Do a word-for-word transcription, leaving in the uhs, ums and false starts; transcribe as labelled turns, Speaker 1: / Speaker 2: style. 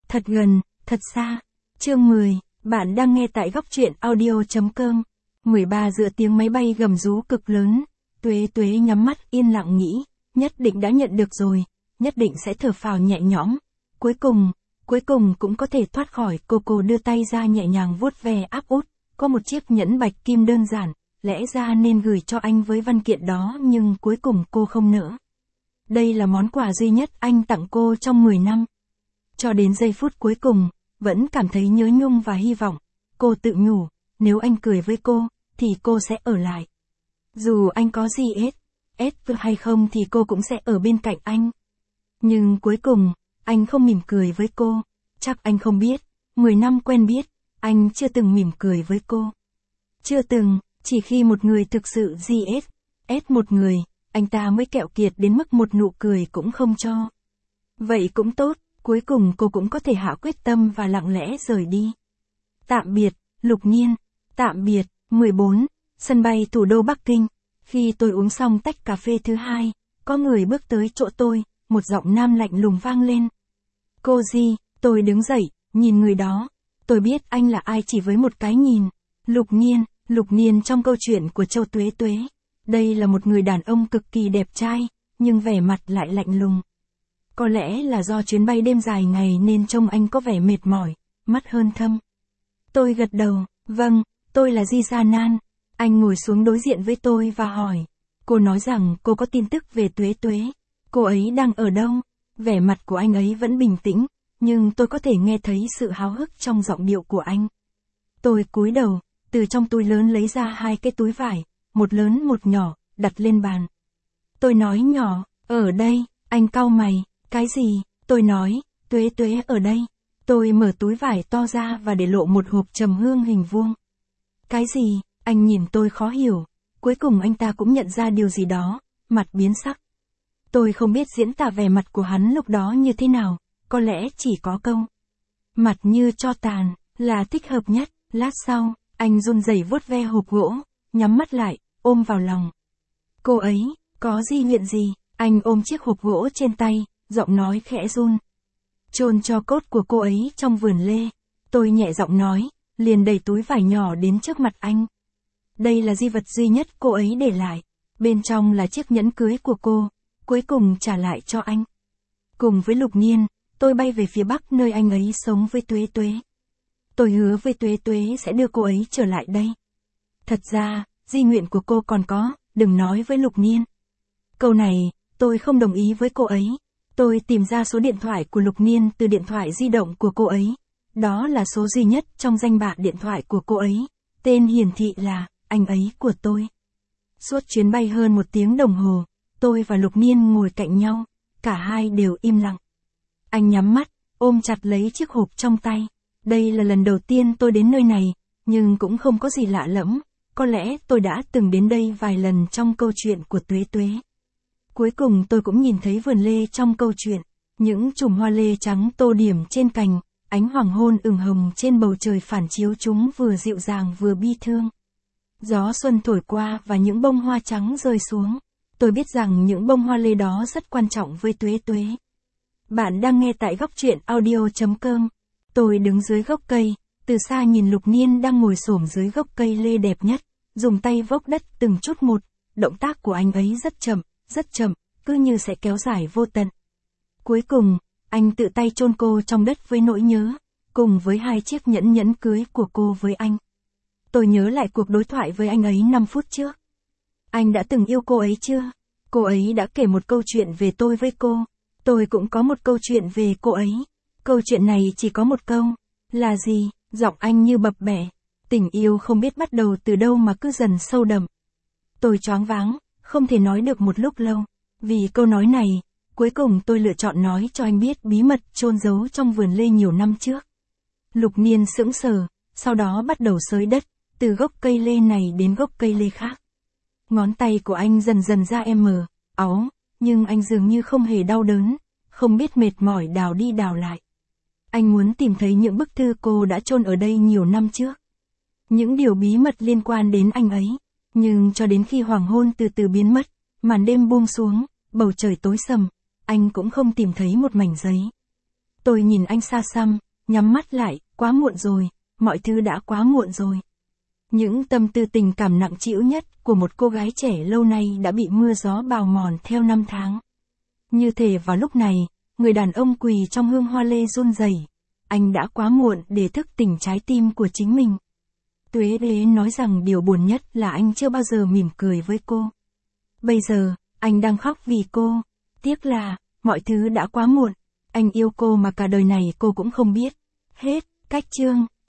Speaker 1: Thật gần, thật xa. Chương mười, bạn đang nghe tại góc truyện audio.com. mười ba giữa tiếng máy bay gầm rú cực lớn, Tuế Tuế nhắm mắt yên lặng nghĩ, nhất định đã nhận được rồi, nhất định sẽ thở phào nhẹ nhõm. Cuối cùng, cuối cùng cũng có thể thoát khỏi. Cô cô đưa tay ra nhẹ nhàng vuốt ve áp út, có một chiếc nhẫn bạch kim đơn giản, lẽ ra nên gửi cho anh với văn kiện đó nhưng cuối cùng cô không nỡ. Đây là món quà duy nhất anh tặng cô trong mười năm. Cho đến giây phút cuối cùng, vẫn cảm thấy nhớ nhung và hy vọng. Cô tự nhủ, nếu anh cười với cô, thì cô sẽ ở lại. Dù anh có gì hết, hết hay không thì cô cũng sẽ ở bên cạnh anh. Nhưng cuối cùng, anh không mỉm cười với cô. Chắc anh không biết, mười năm quen biết, anh chưa từng mỉm cười với cô. Chưa từng, chỉ khi một người thực sự gì ết, ết một người, anh ta mới keo kiệt đến mức một nụ cười cũng không cho. Vậy cũng tốt, cuối cùng cô cũng có thể hạ quyết tâm và lặng lẽ rời đi. Tạm biệt, Lục Nhiên. Tạm biệt. mười bốn. Sân bay thủ đô Bắc Kinh. Khi tôi uống xong tách cà phê thứ hai, có người bước tới chỗ tôi, một giọng nam lạnh lùng vang lên. Cô Di, tôi đứng dậy, nhìn người đó. Tôi biết anh là ai chỉ với một cái nhìn. Lục Nhiên, Lục Nhiên trong câu chuyện của Châu Tuế Tuế. Đây là một người đàn ông cực kỳ đẹp trai, nhưng vẻ mặt lại lạnh lùng. Có lẽ là do chuyến bay đêm dài ngày nên trông anh có vẻ mệt mỏi, mắt hơn thâm. Tôi gật đầu, vâng, tôi là Di Gia Nan. Anh ngồi xuống đối diện với tôi và hỏi. Cô nói rằng cô có tin tức về Tuế Tuế. Cô ấy đang ở đâu? Vẻ mặt của anh ấy vẫn bình tĩnh, nhưng tôi có thể nghe thấy sự háo hức trong giọng điệu của anh. Tôi cúi đầu, từ trong túi lớn lấy ra hai cái túi vải, một lớn một nhỏ, đặt lên bàn. Tôi nói nhỏ, ở đây. Anh cau mày, cái gì? Tôi nói, Tuế Tuế ở đây. Tôi mở túi vải to ra và để lộ một hộp trầm hương hình vuông. Cái gì? Anh nhìn tôi khó hiểu. Cuối cùng anh ta cũng nhận ra điều gì đó, mặt biến sắc. Tôi không biết diễn tả vẻ mặt của hắn lúc đó như thế nào, có lẽ chỉ có câu. Mặt như tro tàn, là thích hợp nhất. Lát sau, anh run rẩy vuốt ve hộp gỗ, nhắm mắt lại, ôm vào lòng. Cô ấy, có gì chuyện gì? Anh ôm chiếc hộp gỗ trên tay, giọng nói khẽ run. Chôn cho cốt của cô ấy trong vườn lê. Tôi nhẹ giọng nói, liền đẩy túi vải nhỏ đến trước mặt anh. Đây là di vật duy nhất cô ấy để lại. Bên trong là chiếc nhẫn cưới của cô, cuối cùng trả lại cho anh. Cùng với Lục Nhiên, tôi bay về phía Bắc nơi anh ấy sống với Tuế Tuế. Tôi hứa với Tuế Tuế sẽ đưa cô ấy trở lại đây. Thật ra, di nguyện của cô còn có, đừng nói với Lục Nhiên. Câu này, tôi không đồng ý với cô ấy. Tôi tìm ra số điện thoại của Lục Nhiên từ điện thoại di động của cô ấy. Đó là số duy nhất trong danh bạ điện thoại của cô ấy. Tên hiển thị là, anh ấy của tôi. Suốt chuyến bay hơn một tiếng đồng hồ, tôi và Lục Nhiên ngồi cạnh nhau. Cả hai đều im lặng. Anh nhắm mắt, ôm chặt lấy chiếc hộp trong tay. Đây là lần đầu tiên tôi đến nơi này, nhưng cũng không có gì lạ lẫm. Có lẽ tôi đã từng đến đây vài lần trong câu chuyện của Tuế Tuế. Cuối cùng tôi cũng nhìn thấy vườn lê trong câu chuyện. Những chùm hoa lê trắng tô điểm trên cành, ánh hoàng hôn ửng hồng trên bầu trời phản chiếu chúng vừa dịu dàng vừa bi thương. Gió xuân thổi qua và những bông hoa trắng rơi xuống. Tôi biết rằng những bông hoa lê đó rất quan trọng với Tuế Tuế. Bạn đang nghe tại góc truyện audio.com. Tôi đứng dưới gốc cây, từ xa nhìn Lục Nhiên đang ngồi xổm dưới gốc cây lê đẹp nhất, dùng tay vốc đất từng chút một. Động tác của anh ấy rất chậm, rất chậm, cứ như sẽ kéo dài vô tận. Cuối cùng, anh tự tay chôn cô trong đất với nỗi nhớ, cùng với hai chiếc nhẫn nhẫn cưới của cô với anh. Tôi nhớ lại cuộc đối thoại với anh ấy năm phút trước. Anh đã từng yêu cô ấy chưa? Cô ấy đã kể một câu chuyện về tôi với cô. Tôi cũng có một câu chuyện về cô ấy. Câu chuyện này chỉ có một câu. Là gì? Giọng anh như bập bẹ. Tình yêu không biết bắt đầu từ đâu mà cứ dần sâu đậm. Tôi choáng váng, không thể nói được một lúc lâu. Vì câu nói này, cuối cùng tôi lựa chọn nói cho anh biết bí mật chôn giấu trong vườn lê nhiều năm trước. Lục Nhiên sững sờ, sau đó bắt đầu xới đất, từ gốc cây lê này đến gốc cây lê khác. Ngón tay của anh dần dần ra em mờ, áu, nhưng anh dường như không hề đau đớn, không biết mệt mỏi đào đi đào lại. Anh muốn tìm thấy những bức thư cô đã chôn ở đây nhiều năm trước. Những điều bí mật liên quan đến anh ấy. Nhưng cho đến khi hoàng hôn từ từ biến mất, màn đêm buông xuống, bầu trời tối sầm, anh cũng không tìm thấy một mảnh giấy. Tôi Tôi nhìn anh xa xăm, nhắm mắt lại, quá muộn rồi, mọi thứ đã quá muộn rồi. Những tâm tư tình cảm nặng trĩu nhất của một cô gái trẻ lâu nay đã bị mưa gió bào mòn theo năm tháng. Như thể vào lúc này, người đàn ông quỳ trong hương hoa lê run rẩy. Anh đã quá muộn để thức tỉnh trái tim của chính mình. Tuế Đế nói rằng điều buồn nhất là anh chưa bao giờ mỉm cười với cô. Bây giờ, anh đang khóc vì cô. Tiếc là, mọi thứ đã quá muộn. Anh yêu cô mà cả đời này cô cũng không biết. Hết, cách chương.